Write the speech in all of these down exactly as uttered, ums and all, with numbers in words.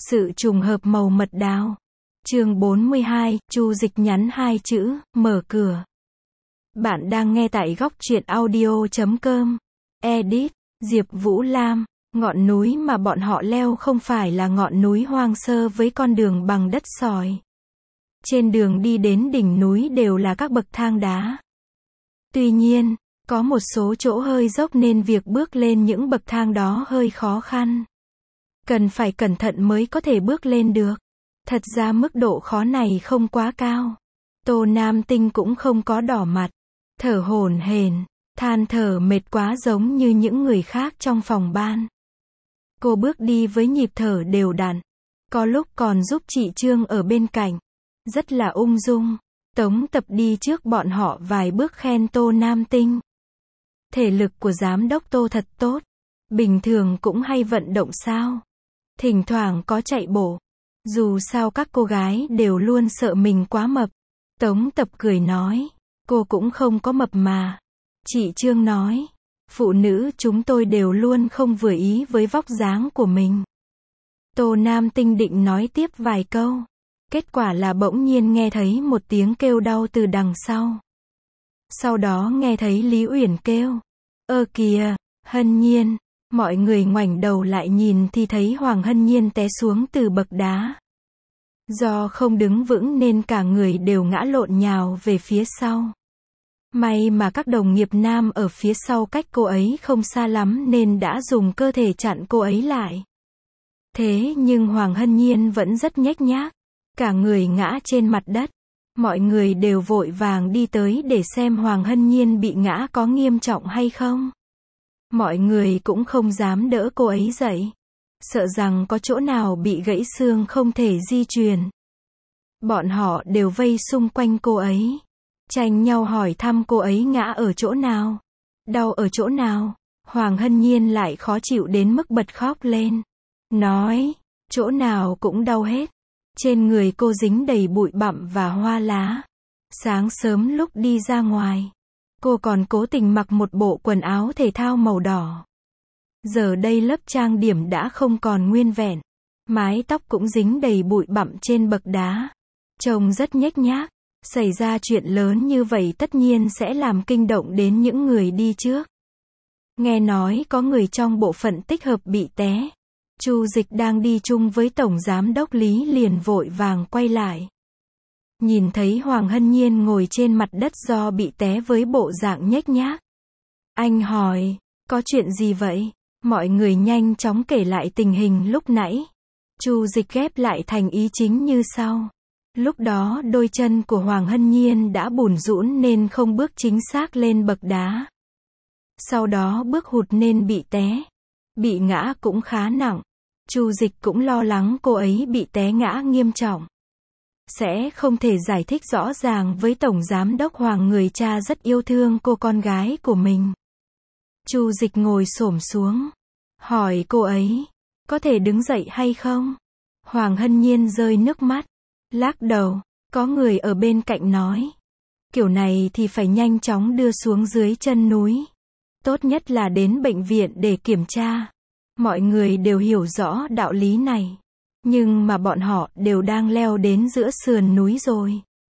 Sự trùng hợp màu mật đào. Chương bốn mươi hai, Chu Dịch nhắn hai chữ, mở cửa. Bạn đang nghe tại góc truyện audio chấm com. Edit, Diệp Vũ Lam. Ngọn núi mà bọn họ leo không phải là ngọn núi hoang sơ với con đường bằng đất sỏi. Trên đường đi đến đỉnh núi đều là các bậc thang đá. Tuy nhiên, có một số chỗ hơi dốc nên việc bước lên những bậc thang đó hơi khó khăn. Cần phải cẩn thận mới có thể bước lên được. Thật ra mức độ khó này không quá cao. Tô Nam Tinh cũng không có đỏ mặt, thở hổn hển, than thở mệt quá giống như những người khác trong phòng ban. Cô bước đi với nhịp thở đều đặn, có lúc còn giúp chị Trương ở bên cạnh, rất là ung dung. Tống Tập đi trước bọn họ vài bước khen Tô Nam Tinh. Thể lực của giám đốc Tô thật tốt, bình thường cũng hay vận động sao? Thỉnh thoảng có chạy bộ. Dù sao các cô gái đều luôn sợ mình quá mập. Tống Tập cười nói, cô cũng không có mập mà. Chị Trương nói, phụ nữ chúng tôi đều luôn không vừa ý với vóc dáng của mình. Tô Nam Tinh định nói tiếp vài câu. Kết quả là bỗng nhiên nghe thấy một tiếng kêu đau từ đằng sau. Sau đó nghe thấy Lý Uyển kêu, ơ kìa, Hân Nhiên. Mọi người ngoảnh đầu lại nhìn thì thấy Hoàng Hân Nhiên té xuống từ bậc đá. Do không đứng vững nên cả người đều ngã lộn nhào về phía sau. May mà các đồng nghiệp nam ở phía sau cách cô ấy không xa lắm nên đã dùng cơ thể chặn cô ấy lại. Thế nhưng Hoàng Hân Nhiên vẫn rất nhếch nhác, cả người ngã trên mặt đất. Mọi người đều vội vàng đi tới để xem Hoàng Hân Nhiên bị ngã có nghiêm trọng hay không. Mọi người cũng không dám đỡ cô ấy dậy, sợ rằng có chỗ nào bị gãy xương không thể di chuyển. Bọn họ đều vây xung quanh cô ấy, tranh nhau hỏi thăm cô ấy ngã ở chỗ nào, đau ở chỗ nào. Hoàng Hân Nhiên lại khó chịu đến mức bật khóc lên, nói, chỗ nào cũng đau hết. Trên người cô dính đầy bụi bặm và hoa lá. Sáng sớm lúc đi ra ngoài, cô còn cố tình mặc một bộ quần áo thể thao màu đỏ. Giờ đây lớp trang điểm đã không còn nguyên vẹn. Mái tóc cũng dính đầy bụi bặm trên bậc đá. Trông rất nhếch nhác. Xảy ra chuyện lớn như vậy tất nhiên sẽ làm kinh động đến những người đi trước. Nghe nói có người trong bộ phận tích hợp bị té. Chu Dịch đang đi chung với Tổng Giám đốc Lý liền vội vàng quay lại. Nhìn thấy Hoàng Hân Nhiên ngồi trên mặt đất do bị té với bộ dạng nhếch nhác. Anh hỏi, có chuyện gì vậy? Mọi người nhanh chóng kể lại tình hình lúc nãy. Chu Dịch ghép lại thành ý chính như sau. Lúc đó đôi chân của Hoàng Hân Nhiên đã bủn rũn nên không bước chính xác lên bậc đá. Sau đó bước hụt nên bị té. Bị ngã cũng khá nặng. Chu Dịch cũng lo lắng cô ấy bị té ngã nghiêm trọng. Sẽ không thể giải thích rõ ràng với Tổng Giám đốc Hoàng, người cha rất yêu thương cô con gái của mình. Chu Dịch ngồi xổm xuống, hỏi cô ấy, có thể đứng dậy hay không? Hoàng Hân Nhiên rơi nước mắt, lắc đầu. Có người ở bên cạnh nói, kiểu này thì phải nhanh chóng đưa xuống dưới chân núi. Tốt nhất là đến bệnh viện để kiểm tra. Mọi người đều hiểu rõ đạo lý này. Nhưng mà bọn họ đều đang leo đến giữa sườn núi rồi.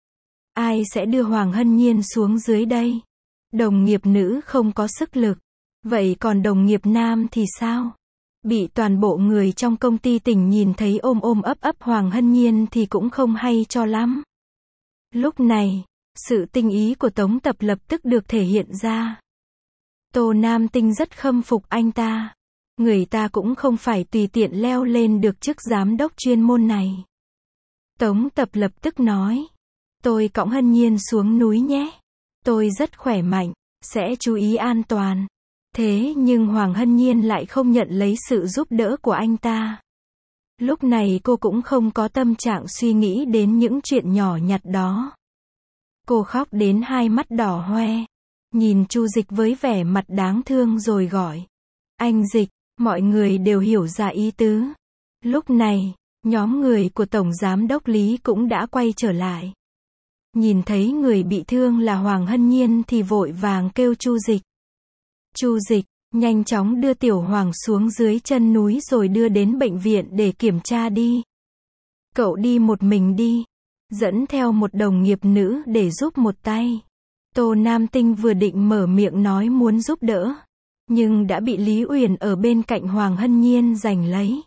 Ai sẽ đưa Hoàng Hân Nhiên xuống dưới đây? Đồng nghiệp nữ không có sức lực. Vậy còn đồng nghiệp nam thì sao? Bị toàn bộ người trong công ty tỉnh nhìn thấy ôm ôm ấp ấp Hoàng Hân Nhiên thì cũng không hay cho lắm. Lúc này, sự tinh ý của Tống Tập lập tức được thể hiện ra. Tô Nam Tinh rất khâm phục anh ta. Người ta cũng không phải tùy tiện leo lên được chức giám đốc chuyên môn này. Tống Tập lập tức nói, tôi cõng Hân Nhiên xuống núi nhé. Tôi rất khỏe mạnh, sẽ chú ý an toàn. Thế nhưng Hoàng Hân Nhiên lại không nhận lấy sự giúp đỡ của anh ta. Lúc này cô cũng không có tâm trạng suy nghĩ đến những chuyện nhỏ nhặt đó. Cô khóc đến hai mắt đỏ hoe. Nhìn Chu Dịch với vẻ mặt đáng thương rồi gọi, anh Dịch. Mọi người đều hiểu ra ý tứ. Lúc này, nhóm người của Tổng Giám đốc Lý cũng đã quay trở lại. Nhìn thấy người bị thương là Hoàng Hân Nhiên thì vội vàng kêu Chu Dịch. Chu Dịch, Nhanh chóng đưa Tiểu Hoàng xuống dưới chân núi rồi đưa đến bệnh viện để kiểm tra đi. Cậu đi một mình đi. Dẫn theo một đồng nghiệp nữ để giúp một tay. Tô Nam Tinh vừa định mở miệng nói muốn giúp đỡ, nhưng đã bị Lý Uyển ở bên cạnh Hoàng Hân Nhiên giành lấy.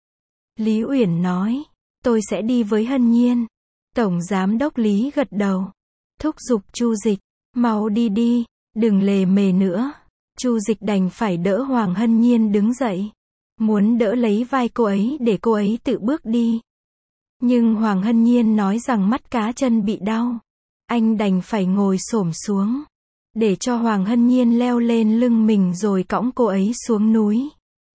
Lý Uyển nói, tôi sẽ đi với Hân Nhiên. Tổng Giám đốc Lý gật đầu. Thúc giục Chu Dịch, mau đi đi, đừng lề mề nữa. Chu Dịch đành phải đỡ Hoàng Hân Nhiên đứng dậy. Muốn đỡ lấy vai cô ấy để cô ấy tự bước đi. Nhưng Hoàng Hân Nhiên nói rằng mắt cá chân bị đau. Anh đành phải ngồi xổm xuống. Để cho Hoàng Hân Nhiên leo lên lưng mình rồi cõng cô ấy xuống núi.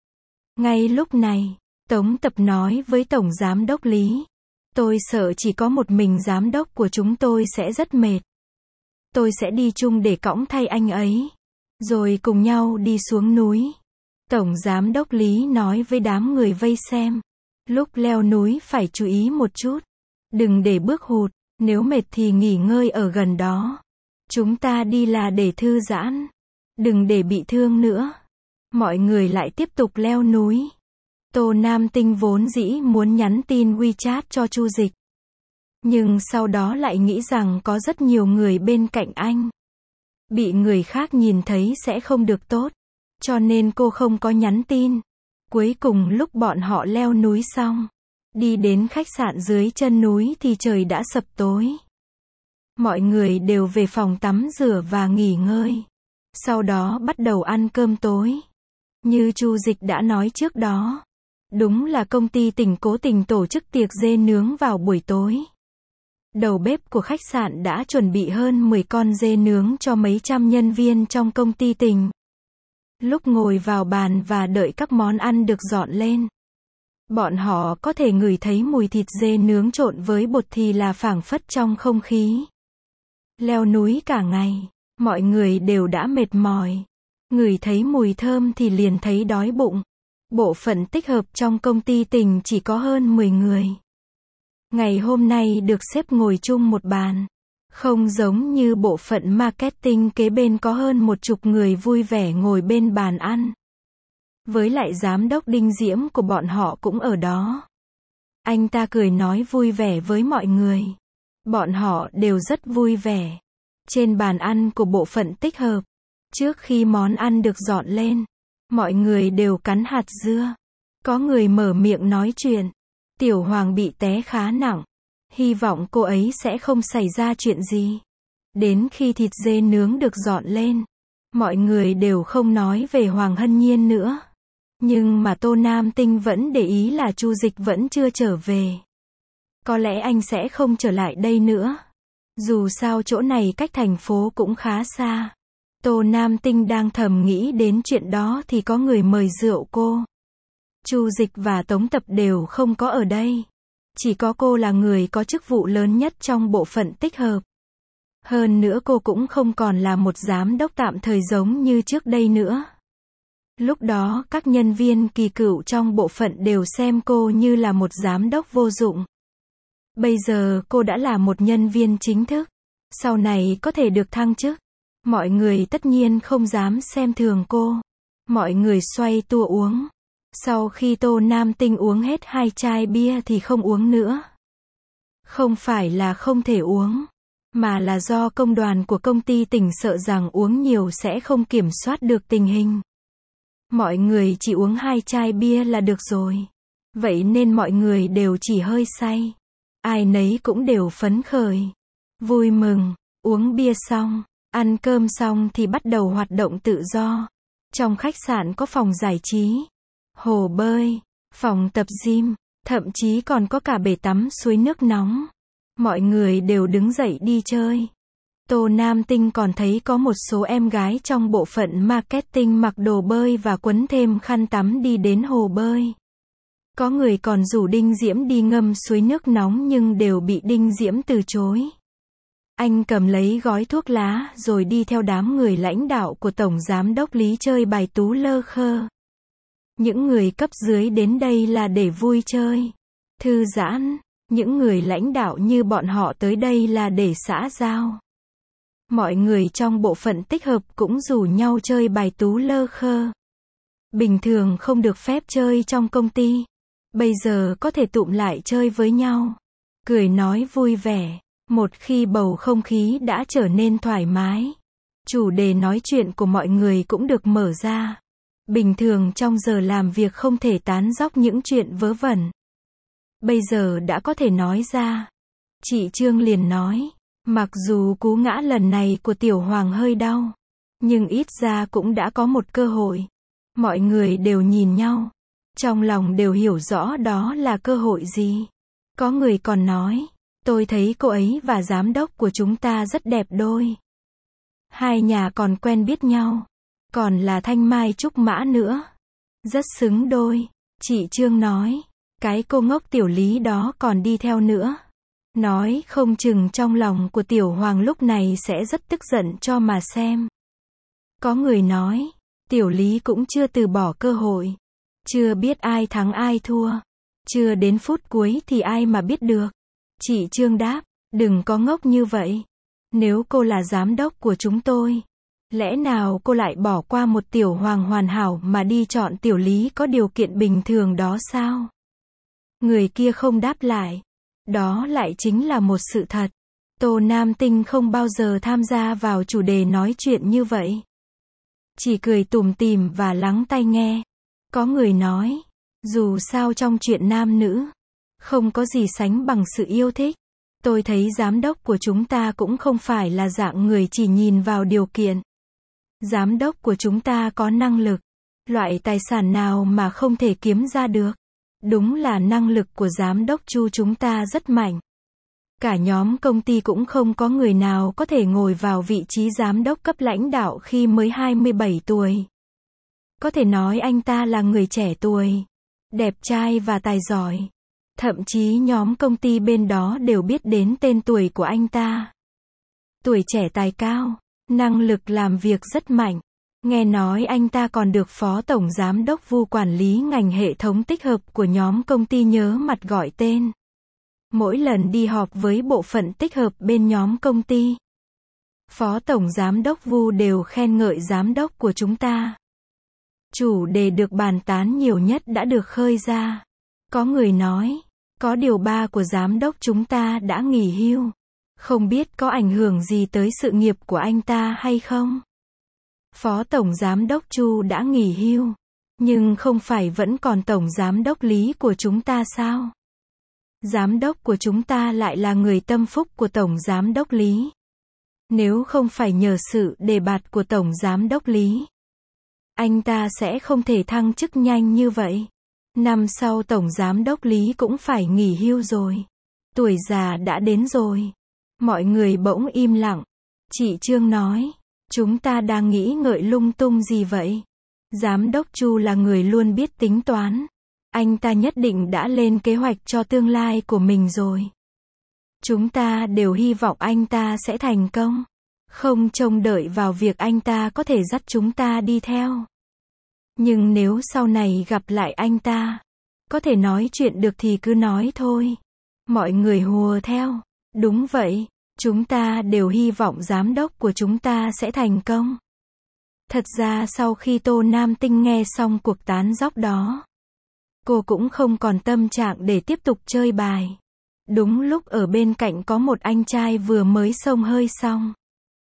Ngay lúc này, Tống Tập nói với Tổng Giám đốc Lý. Tôi sợ chỉ có một mình giám đốc của chúng tôi sẽ rất mệt. Tôi sẽ đi chung để cõng thay anh ấy. Rồi cùng nhau đi xuống núi. Tổng Giám đốc Lý nói với đám người vây xem. Lúc leo núi phải chú ý một chút. Đừng để bước hụt, nếu mệt thì nghỉ ngơi ở gần đó. Chúng ta đi là để thư giãn. Đừng để bị thương nữa. Mọi người lại tiếp tục leo núi. Tô Nam Tinh vốn dĩ muốn nhắn tin WeChat cho Chu Dịch. Nhưng sau đó lại nghĩ rằng có rất nhiều người bên cạnh anh. Bị người khác nhìn thấy sẽ không được tốt. Cho nên cô không có nhắn tin. Cuối cùng lúc bọn họ leo núi xong, đi đến khách sạn dưới chân núi thì trời đã sập tối. Mọi người đều về phòng tắm rửa và nghỉ ngơi. Sau đó bắt đầu ăn cơm tối. Như Chu Dịch đã nói trước đó. Đúng là công ty tỉnh cố tình tổ chức tiệc dê nướng vào buổi tối. Đầu bếp của khách sạn đã chuẩn bị hơn mười con dê nướng cho mấy trăm nhân viên trong công ty tỉnh. Lúc ngồi vào bàn và đợi các món ăn được dọn lên, bọn họ có thể ngửi thấy mùi thịt dê nướng trộn với bột thì là phảng phất trong không khí. Leo núi cả ngày, mọi người đều đã mệt mỏi. Ngửi thấy mùi thơm thì liền thấy đói bụng. Bộ phận tích hợp trong công ty tỉnh chỉ có hơn mười người. Ngày hôm nay được xếp ngồi chung một bàn. Không giống như bộ phận marketing kế bên có hơn một chục người vui vẻ ngồi bên bàn ăn. Với lại giám đốc Đinh Diễm của bọn họ cũng ở đó. Anh ta cười nói vui vẻ với mọi người. Bọn họ đều rất vui vẻ. Trên bàn ăn của bộ phận tích hợp, trước khi món ăn được dọn lên, mọi người đều cắn hạt dưa. Có người mở miệng nói chuyện. Tiểu Hoàng bị té khá nặng. Hy vọng cô ấy sẽ không xảy ra chuyện gì. Đến khi thịt dê nướng được dọn lên, mọi người đều không nói về Hoàng Hân Nhiên nữa. Nhưng mà Tô Nam Tinh vẫn để ý là Chu Dịch vẫn chưa trở về. Có lẽ anh sẽ không trở lại đây nữa. Dù sao chỗ này cách thành phố cũng khá xa. Tô Nam Tinh đang thầm nghĩ đến chuyện đó thì có người mời rượu cô. Chu Dịch và Tống Tập đều không có ở đây. Chỉ có cô là người có chức vụ lớn nhất trong bộ phận tích hợp. Hơn nữa cô cũng không còn là một giám đốc tạm thời giống như trước đây nữa. Lúc đó các nhân viên kỳ cựu trong bộ phận đều xem cô như là một giám đốc vô dụng. Bây giờ cô đã là một nhân viên chính thức. Sau này có thể được thăng chức. Mọi người tất nhiên không dám xem thường cô. Mọi người xoay tua uống. Sau khi Tô Nam Tinh uống hết hai chai bia thì không uống nữa. Không phải là không thể uống, mà là do công đoàn của công ty tỉnh sợ rằng uống nhiều sẽ không kiểm soát được tình hình. Mọi người chỉ uống hai chai bia là được rồi. Vậy nên mọi người đều chỉ hơi say. Ai nấy cũng đều phấn khởi, vui mừng. Uống bia xong, ăn cơm xong thì bắt đầu hoạt động tự do. Trong khách sạn có phòng giải trí, hồ bơi, phòng tập gym, thậm chí còn có cả bể tắm suối nước nóng. Mọi người đều đứng dậy đi chơi. Tô Nam Tinh còn thấy có một số em gái trong bộ phận marketing mặc đồ bơi và quấn thêm khăn tắm đi đến hồ bơi. Có người còn rủ Đinh Diễm đi ngâm suối nước nóng nhưng đều bị Đinh Diễm từ chối. Anh cầm lấy gói thuốc lá rồi đi theo đám người lãnh đạo của Tổng Giám đốc Lý chơi bài tú lơ khơ. Những người cấp dưới đến đây là để vui chơi, thư giãn. Những người lãnh đạo như bọn họ tới đây là để xã giao. Mọi người trong bộ phận tích hợp cũng rủ nhau chơi bài tú lơ khơ. Bình thường không được phép chơi trong công ty. Bây giờ có thể tụm lại chơi với nhau. Cười nói vui vẻ. Một khi bầu không khí đã trở nên thoải mái, chủ đề nói chuyện của mọi người cũng được mở ra. Bình thường trong giờ làm việc không thể tán dóc những chuyện vớ vẩn. Bây giờ đã có thể nói ra. Chị Trương liền nói, mặc dù cú ngã lần này của Tiểu Hoàng hơi đau, nhưng ít ra cũng đã có một cơ hội. Mọi người đều nhìn nhau, trong lòng đều hiểu rõ đó là cơ hội gì. Có người còn nói, tôi thấy cô ấy và giám đốc của chúng ta rất đẹp đôi. Hai nhà còn quen biết nhau, còn là thanh mai trúc mã nữa. Rất xứng đôi. Chị Trương nói, cái cô ngốc Tiểu Lý đó còn đi theo nữa. Nói không chừng trong lòng của Tiểu Hoàng lúc này sẽ rất tức giận cho mà xem. Có người nói, Tiểu Lý cũng chưa từ bỏ cơ hội. Chưa biết ai thắng ai thua. Chưa đến phút cuối thì ai mà biết được. Chị Trương đáp, đừng có ngốc như vậy. Nếu cô là giám đốc của chúng tôi, lẽ nào cô lại bỏ qua một Tiểu Hoàng hoàn hảo mà đi chọn Tiểu Lý có điều kiện bình thường đó sao? Người kia không đáp lại. Đó lại chính là một sự thật. Tô Nam Tinh không bao giờ tham gia vào chủ đề nói chuyện như vậy. Chỉ cười tủm tỉm và lắng tai nghe. Có người nói, dù sao trong chuyện nam nữ, không có gì sánh bằng sự yêu thích. Tôi thấy giám đốc của chúng ta cũng không phải là dạng người chỉ nhìn vào điều kiện. Giám đốc của chúng ta có năng lực. Loại tài sản nào mà không thể kiếm ra được. Đúng là năng lực của giám đốc Chu chúng ta rất mạnh. Cả nhóm công ty cũng không có người nào có thể ngồi vào vị trí giám đốc cấp lãnh đạo khi mới hai mươi bảy tuổi. Có thể nói anh ta là người trẻ tuổi, đẹp trai và tài giỏi. Thậm chí nhóm công ty bên đó đều biết đến tên tuổi của anh ta. Tuổi trẻ tài cao, năng lực làm việc rất mạnh. Nghe nói anh ta còn được Phó Tổng Giám đốc Vu quản lý ngành hệ thống tích hợp của nhóm công ty nhớ mặt gọi tên. Mỗi lần đi họp với bộ phận tích hợp bên nhóm công ty, Phó Tổng Giám đốc Vu đều khen ngợi giám đốc của chúng ta. Chủ đề được bàn tán nhiều nhất đã được khơi ra. Có người nói, có điều ba của giám đốc chúng ta đã nghỉ hưu. Không biết có ảnh hưởng gì tới sự nghiệp của anh ta hay không? Phó Tổng Giám đốc Chu đã nghỉ hưu, nhưng không phải vẫn còn Tổng Giám đốc Lý của chúng ta sao? Giám đốc của chúng ta lại là người tâm phúc của Tổng Giám đốc Lý. Nếu không phải nhờ sự đề bạt của Tổng Giám đốc Lý, anh ta sẽ không thể thăng chức nhanh như vậy. Năm sau Tổng Giám đốc Lý cũng phải nghỉ hưu rồi. Tuổi già đã đến rồi. Mọi người bỗng im lặng. Chị Trương nói, chúng ta đang nghĩ ngợi lung tung gì vậy? Giám đốc Chu là người luôn biết tính toán. Anh ta nhất định đã lên kế hoạch cho tương lai của mình rồi. Chúng ta đều hy vọng anh ta sẽ thành công. Không trông đợi vào việc anh ta có thể dắt chúng ta đi theo. Nhưng nếu sau này gặp lại anh ta, có thể nói chuyện được thì cứ nói thôi. Mọi người hùa theo. Đúng vậy, chúng ta đều hy vọng giám đốc của chúng ta sẽ thành công. Thật ra sau khi Tô Nam Tinh nghe xong cuộc tán dóc đó, cô cũng không còn tâm trạng để tiếp tục chơi bài. Đúng lúc ở bên cạnh có một anh trai vừa mới xông hơi xong.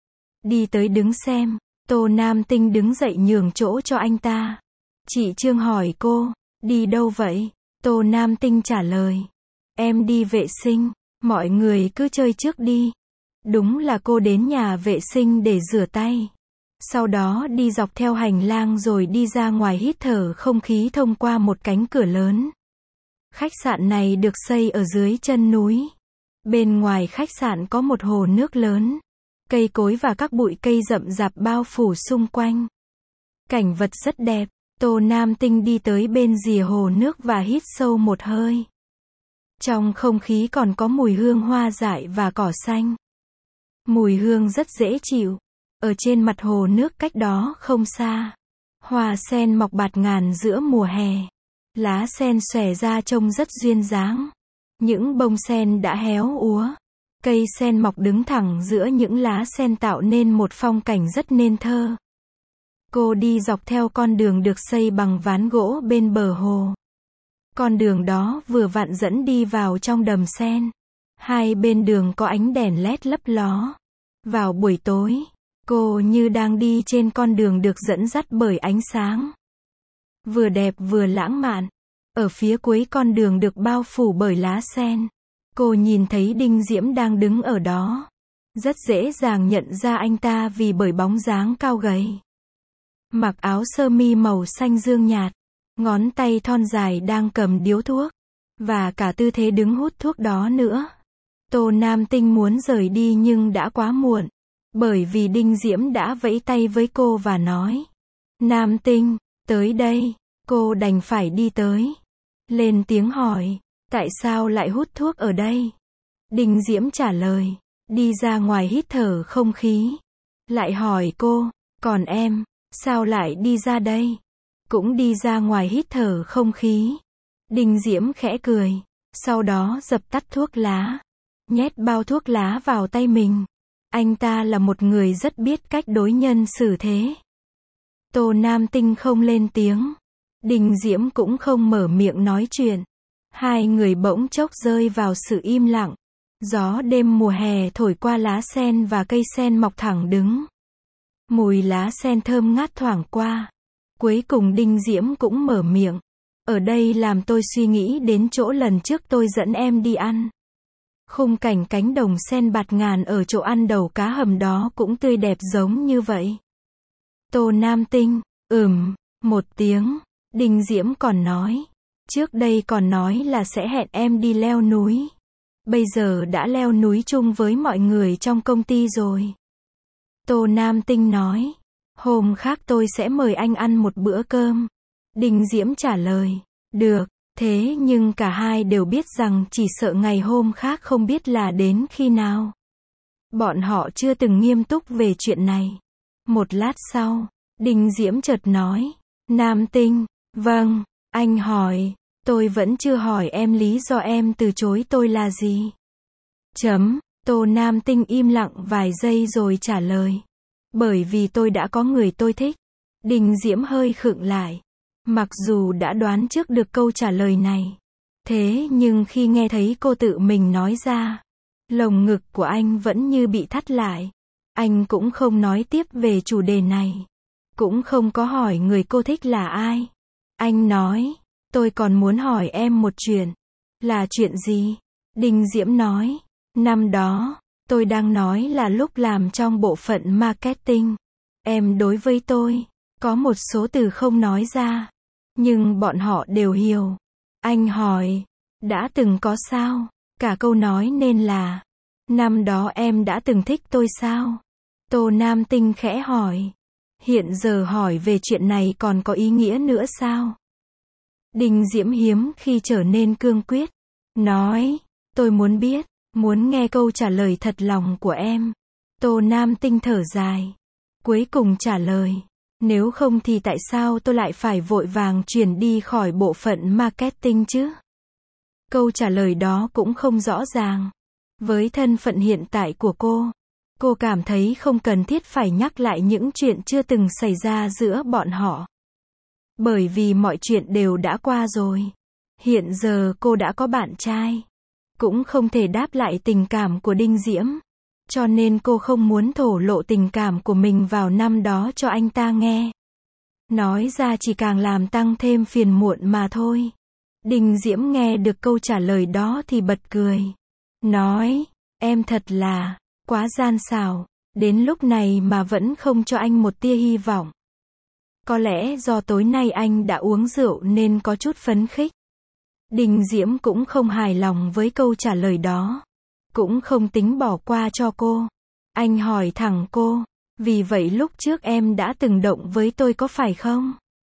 Đi tới đứng xem, Tô Nam Tinh đứng dậy nhường chỗ cho anh ta. Chị Trương hỏi cô, đi đâu vậy? Tô Nam Tinh trả lời, em đi vệ sinh, mọi người cứ chơi trước đi. Đúng là cô đến nhà vệ sinh để rửa tay. Sau đó đi dọc theo hành lang rồi đi ra ngoài hít thở không khí thông qua một cánh cửa lớn. Khách sạn này được xây ở dưới chân núi. Bên ngoài khách sạn có một hồ nước lớn. Cây cối và các bụi cây rậm rạp bao phủ xung quanh. Cảnh vật rất đẹp. Tô Nam Tinh đi tới bên rìa hồ nước và hít sâu một hơi. Trong không khí còn có mùi hương hoa dại và cỏ xanh. Mùi hương rất dễ chịu. Ở trên mặt hồ nước cách đó không xa, hoa sen mọc bạt ngàn giữa mùa hè. Lá sen xòe ra trông rất duyên dáng. Những bông sen đã héo úa. Cây sen mọc đứng thẳng giữa những lá sen tạo nên một phong cảnh rất nên thơ. Cô đi dọc theo con đường được xây bằng ván gỗ bên bờ hồ. Con đường đó vừa vặn dẫn đi vào trong đầm sen. Hai bên đường có ánh đèn led lấp ló. Vào buổi tối, cô như đang đi trên con đường được dẫn dắt bởi ánh sáng. Vừa đẹp vừa lãng mạn. Ở phía cuối con đường được bao phủ bởi lá sen. Cô nhìn thấy Đinh Diễm đang đứng ở đó. Rất dễ dàng nhận ra anh ta vì bởi bóng dáng cao gầy. Mặc áo sơ mi màu xanh dương nhạt. Ngón tay thon dài đang cầm điếu thuốc. Và cả tư thế đứng hút thuốc đó nữa. Tô Nam Tinh muốn rời đi nhưng đã quá muộn. Bởi vì Đinh Diễm đã vẫy tay với cô và nói. Nam Tinh, tới đây. Cô đành phải đi tới. Lên tiếng hỏi. Tại sao lại hút thuốc ở đây? Đinh Diễm trả lời. Đi ra ngoài hít thở không khí. Lại hỏi cô. Còn em, sao lại đi ra đây? Cũng đi ra ngoài hít thở không khí. Đinh Diễm khẽ cười. Sau đó dập tắt thuốc lá. Nhét bao thuốc lá vào tay mình. Anh ta là một người rất biết cách đối nhân xử thế. Tô Nam Tinh không lên tiếng. Đinh Diễm cũng không mở miệng nói chuyện. Hai người bỗng chốc rơi vào sự im lặng. Gió đêm mùa hè thổi qua lá sen và cây sen mọc thẳng đứng. Mùi lá sen thơm ngát thoảng qua. Cuối cùng Đinh Diễm cũng mở miệng. Ở đây làm tôi suy nghĩ đến chỗ lần trước tôi dẫn em đi ăn. Khung cảnh cánh đồng sen bạt ngàn ở chỗ ăn đầu cá hầm đó cũng tươi đẹp giống như vậy. Tô Nam Tinh, ừm, một tiếng. Đinh Diễm còn nói. Trước đây còn nói là sẽ hẹn em đi leo núi. Bây giờ đã leo núi chung với mọi người trong công ty rồi. Tô Nam Tinh nói. Hôm khác tôi sẽ mời anh ăn một bữa cơm. Đinh Diễm trả lời. Được, thế nhưng cả hai đều biết rằng chỉ sợ ngày hôm khác không biết là đến khi nào. Bọn họ chưa từng nghiêm túc về chuyện này. Một lát sau, Đinh Diễm chợt nói. Nam Tinh, vâng, anh hỏi. Tôi vẫn chưa hỏi em lý do em từ chối tôi là gì. Chấm, Tô Nam Tinh im lặng vài giây rồi trả lời. Bởi vì tôi đã có người tôi thích. Đinh Diễm hơi khựng lại. Mặc dù đã đoán trước được câu trả lời này. Thế nhưng khi nghe thấy cô tự mình nói ra. Lồng ngực của anh vẫn như bị thắt lại. Anh cũng không nói tiếp về chủ đề này. Cũng không có hỏi người cô thích là ai. Anh nói. Tôi còn muốn hỏi em một chuyện. Là chuyện gì? Đinh Diễm nói. Năm đó, tôi đang nói là lúc làm trong bộ phận marketing. Em đối với tôi, có một số từ không nói ra. Nhưng bọn họ đều hiểu. Anh hỏi. Đã từng có sao? Cả câu nói nên là. Năm đó em đã từng thích tôi sao? Tô Nam Tinh khẽ hỏi. Hiện giờ hỏi về chuyện này còn có ý nghĩa nữa sao? Đinh Diễm hiếm khi trở nên cương quyết. Nói. Tôi muốn biết. Muốn nghe câu trả lời thật lòng của em. Tô Nam Tinh thở dài. Cuối cùng trả lời. Nếu không thì tại sao tôi lại phải vội vàng chuyển đi khỏi bộ phận marketing chứ? Câu trả lời đó cũng không rõ ràng. Với thân phận hiện tại của cô, cô cảm thấy không cần thiết phải nhắc lại những chuyện chưa từng xảy ra giữa bọn họ. Bởi vì mọi chuyện đều đã qua rồi. Hiện giờ cô đã có bạn trai. Cũng không thể đáp lại tình cảm của Đinh Diễm. Cho nên cô không muốn thổ lộ tình cảm của mình vào năm đó cho anh ta nghe. Nói ra chỉ càng làm tăng thêm phiền muộn mà thôi. Đinh Diễm nghe được câu trả lời đó thì bật cười. Nói, em thật là, quá gian xảo, đến lúc này mà vẫn không cho anh một tia hy vọng. Có lẽ do tối nay anh đã uống rượu nên có chút phấn khích. Đinh Diễm cũng không hài lòng với câu trả lời đó. Cũng không tính bỏ qua cho cô. Anh hỏi thẳng cô. Vì vậy lúc trước em đã từng động với tôi có phải không?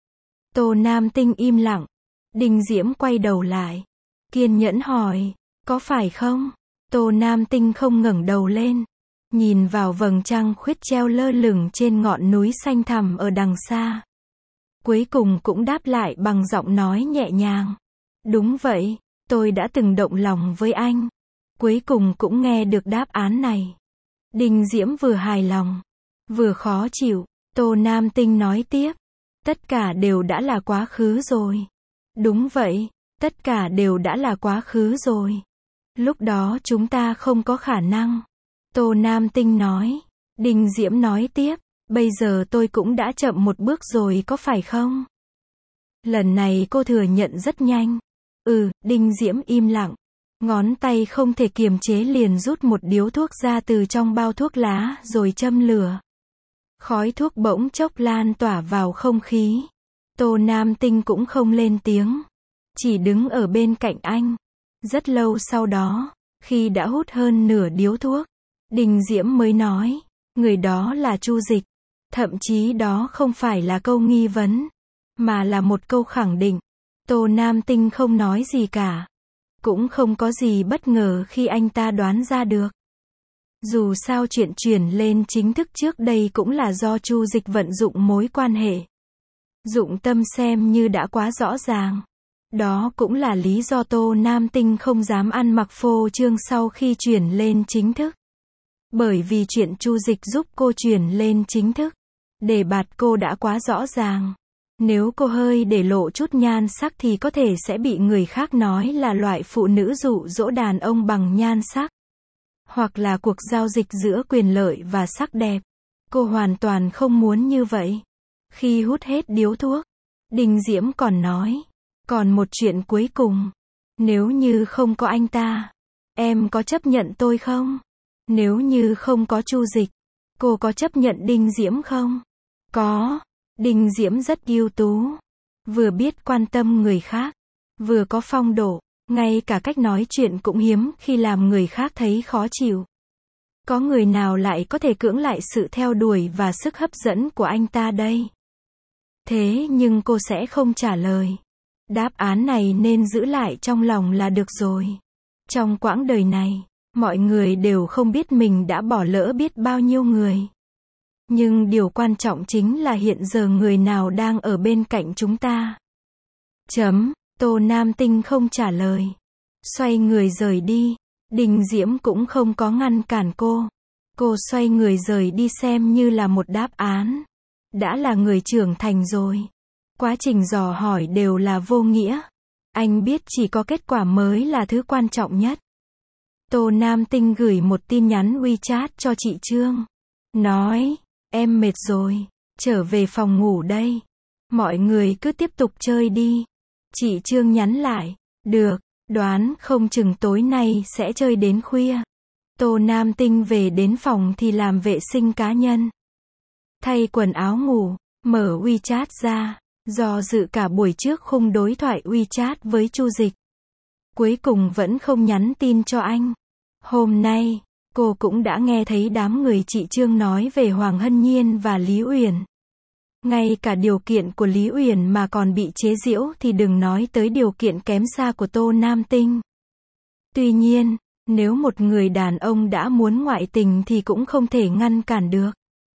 Tô Nam Tinh im lặng. Đinh Diễm quay đầu lại. Kiên nhẫn hỏi. Có phải không? Tô Nam Tinh không ngẩng đầu lên. Nhìn vào vầng trăng khuyết treo lơ lửng trên ngọn núi xanh thẳm ở đằng xa. Cuối cùng cũng đáp lại bằng giọng nói nhẹ nhàng. Đúng vậy, tôi đã từng động lòng với anh. Cuối cùng cũng nghe được đáp án này. Đinh Diễm vừa hài lòng, vừa khó chịu. Tô Nam Tinh nói tiếp. Tất cả đều đã là quá khứ rồi. Đúng vậy, tất cả đều đã là quá khứ rồi. Lúc đó chúng ta không có khả năng. Tô Nam Tinh nói. Đinh Diễm nói tiếp. Bây giờ tôi cũng đã chậm một bước rồi có phải không? Lần này cô thừa nhận rất nhanh. Ừ, Đinh Diễm im lặng. Ngón tay không thể kiềm chế liền rút một điếu thuốc ra từ trong bao thuốc lá rồi châm lửa. Khói thuốc bỗng chốc lan tỏa vào không khí. Tô Nam Tinh cũng không lên tiếng. Chỉ đứng ở bên cạnh anh. Rất lâu sau đó, khi đã hút hơn nửa điếu thuốc, Đinh Diễm mới nói. Người đó là Chu Dịch. Thậm chí đó không phải là câu nghi vấn, mà là một câu khẳng định. Tô Nam Tinh không nói gì cả. Cũng không có gì bất ngờ khi anh ta đoán ra được. Dù sao chuyện chuyển lên chính thức trước đây cũng là do Chu Dịch vận dụng mối quan hệ. Dụng tâm xem như đã quá rõ ràng. Đó cũng là lý do Tô Nam Tinh không dám ăn mặc phô trương sau khi chuyển lên chính thức. Bởi vì chuyện Chu Dịch giúp cô chuyển lên chính thức, đề bạt cô đã quá rõ ràng. Nếu cô hơi để lộ chút nhan sắc thì có thể sẽ bị người khác nói là loại phụ nữ dụ dỗ đàn ông bằng nhan sắc. Hoặc là cuộc giao dịch giữa quyền lợi và sắc đẹp. Cô hoàn toàn không muốn như vậy. Khi hút hết điếu thuốc, Đinh Diễm còn nói. Còn một chuyện cuối cùng. Nếu như không có anh ta, em có chấp nhận tôi không? Nếu như không có Chu Dịch, cô có chấp nhận Đinh Diễm không? Có. Đinh Diễm rất ưu tú. Vừa biết quan tâm người khác, vừa có phong độ, ngay cả cách nói chuyện cũng hiếm khi làm người khác thấy khó chịu. Có người nào lại có thể cưỡng lại sự theo đuổi và sức hấp dẫn của anh ta đây? Thế nhưng cô sẽ không trả lời. Đáp án này nên giữ lại trong lòng là được rồi. Trong quãng đời này, mọi người đều không biết mình đã bỏ lỡ biết bao nhiêu người. Nhưng điều quan trọng chính là hiện giờ người nào đang ở bên cạnh chúng ta. Chấm. Tô Nam Tinh không trả lời. Xoay người rời đi. Đinh Diễm cũng không có ngăn cản cô. Cô xoay người rời đi xem như là một đáp án. Đã là người trưởng thành rồi. Quá trình dò hỏi đều là vô nghĩa. Anh biết chỉ có kết quả mới là thứ quan trọng nhất. Tô Nam Tinh gửi một tin nhắn WeChat cho chị Trương. Nói, em mệt rồi, trở về phòng ngủ đây. Mọi người cứ tiếp tục chơi đi. Chị Trương nhắn lại, được, đoán không chừng tối nay sẽ chơi đến khuya. Tô Nam Tinh về đến phòng thì làm vệ sinh cá nhân. Thay quần áo ngủ, mở WeChat ra, do dự cả buổi trước khung đối thoại WeChat với Chu Dịch. Cuối cùng vẫn không nhắn tin cho anh. Hôm nay, cô cũng đã nghe thấy đám người chị Trương nói về Hoàng Hân Nhiên và Lý Uyển. Ngay cả điều kiện của Lý Uyển mà còn bị chế giễu thì đừng nói tới điều kiện kém xa của Tô Nam Tinh. Tuy nhiên, nếu một người đàn ông đã muốn ngoại tình thì cũng không thể ngăn cản được.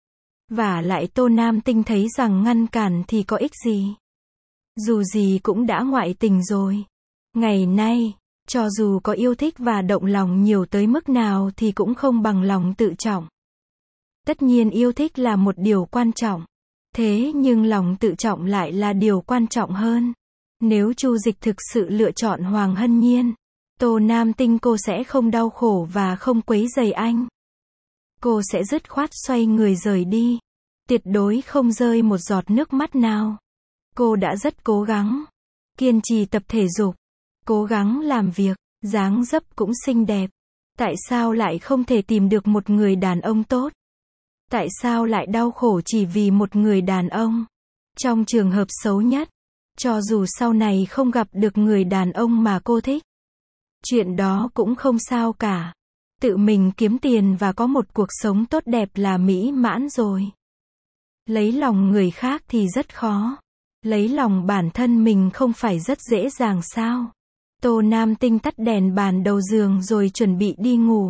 Vả lại Tô Nam Tinh thấy rằng ngăn cản thì có ích gì. Dù gì cũng đã ngoại tình rồi. Ngày nay, cho dù có yêu thích và động lòng nhiều tới mức nào thì cũng không bằng lòng tự trọng. Tất nhiên yêu thích là một điều quan trọng. Thế nhưng lòng tự trọng lại là điều quan trọng hơn. Nếu Chu Dịch thực sự lựa chọn Hoàng Hân Nhiên, Tô Nam Tinh cô sẽ không đau khổ và không quấy rầy anh. Cô sẽ dứt khoát xoay người rời đi. Tuyệt đối không rơi một giọt nước mắt nào. Cô đã rất cố gắng. Kiên trì tập thể dục. Cố gắng làm việc. Dáng dấp cũng xinh đẹp. Tại sao lại không thể tìm được một người đàn ông tốt? Tại sao lại đau khổ chỉ vì một người đàn ông? Trong trường hợp xấu nhất, cho dù sau này không gặp được người đàn ông mà cô thích, chuyện đó cũng không sao cả. Tự mình kiếm tiền và có một cuộc sống tốt đẹp là mỹ mãn rồi. Lấy lòng người khác thì rất khó. Lấy lòng bản thân mình không phải rất dễ dàng sao? Tô Nam Tinh tắt đèn bàn đầu giường rồi chuẩn bị đi ngủ.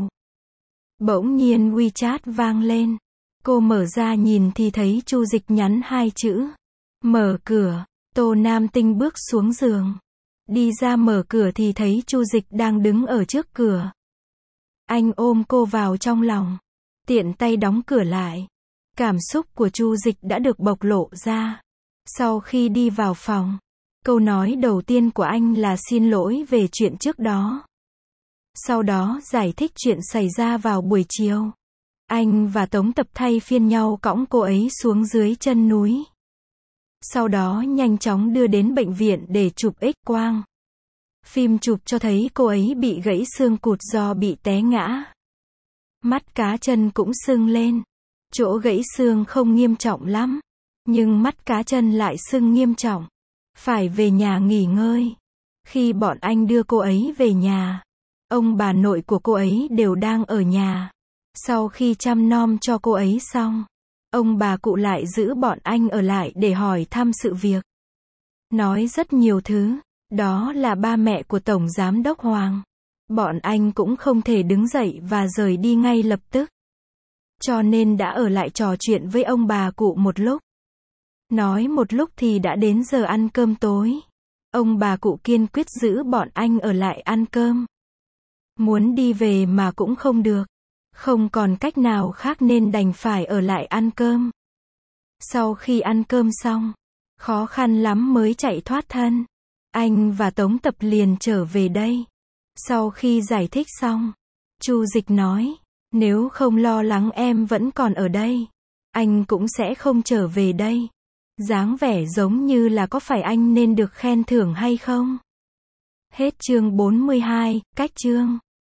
Bỗng nhiên WeChat vang lên. Cô mở ra nhìn thì thấy Chu Dịch nhắn hai chữ. Mở cửa. Tô Nam Tinh bước xuống giường. Đi ra mở cửa thì thấy Chu Dịch đang đứng ở trước cửa. Anh ôm cô vào trong lòng. Tiện tay đóng cửa lại. Cảm xúc của Chu Dịch đã được bộc lộ ra. Sau khi đi vào phòng, câu nói đầu tiên của anh là xin lỗi về chuyện trước đó. Sau đó giải thích chuyện xảy ra vào buổi chiều. Anh và Tống Tập thay phiên nhau cõng cô ấy xuống dưới chân núi. Sau đó nhanh chóng đưa đến bệnh viện để chụp X-quang. Phim chụp cho thấy cô ấy bị gãy xương cụt do bị té ngã. Mắt cá chân cũng sưng lên. Chỗ gãy xương không nghiêm trọng lắm, nhưng mắt cá chân lại sưng nghiêm trọng. Phải về nhà nghỉ ngơi. Khi bọn anh đưa cô ấy về nhà, ông bà nội của cô ấy đều đang ở nhà. Sau khi chăm nom cho cô ấy xong, ông bà cụ lại giữ bọn anh ở lại để hỏi thăm sự việc. Nói rất nhiều thứ. Đó là ba mẹ của Tổng Giám đốc Hoàng. Bọn anh cũng không thể đứng dậy và rời đi ngay lập tức. Cho nên đã ở lại trò chuyện với ông bà cụ một lúc. Nói một lúc thì đã đến giờ ăn cơm tối. Ông bà cụ kiên quyết giữ bọn anh ở lại ăn cơm. Muốn đi về mà cũng không được. Không còn cách nào khác nên đành phải ở lại ăn cơm. Sau khi ăn cơm xong, khó khăn lắm mới chạy thoát thân. Anh và Tống Tập liền trở về đây. Sau khi giải thích xong, Chu Dịch nói, nếu không lo lắng em vẫn còn ở đây, anh cũng sẽ không trở về đây. Dáng vẻ giống như là có phải anh nên được khen thưởng hay không? Hết chương bốn mươi hai, cách chương.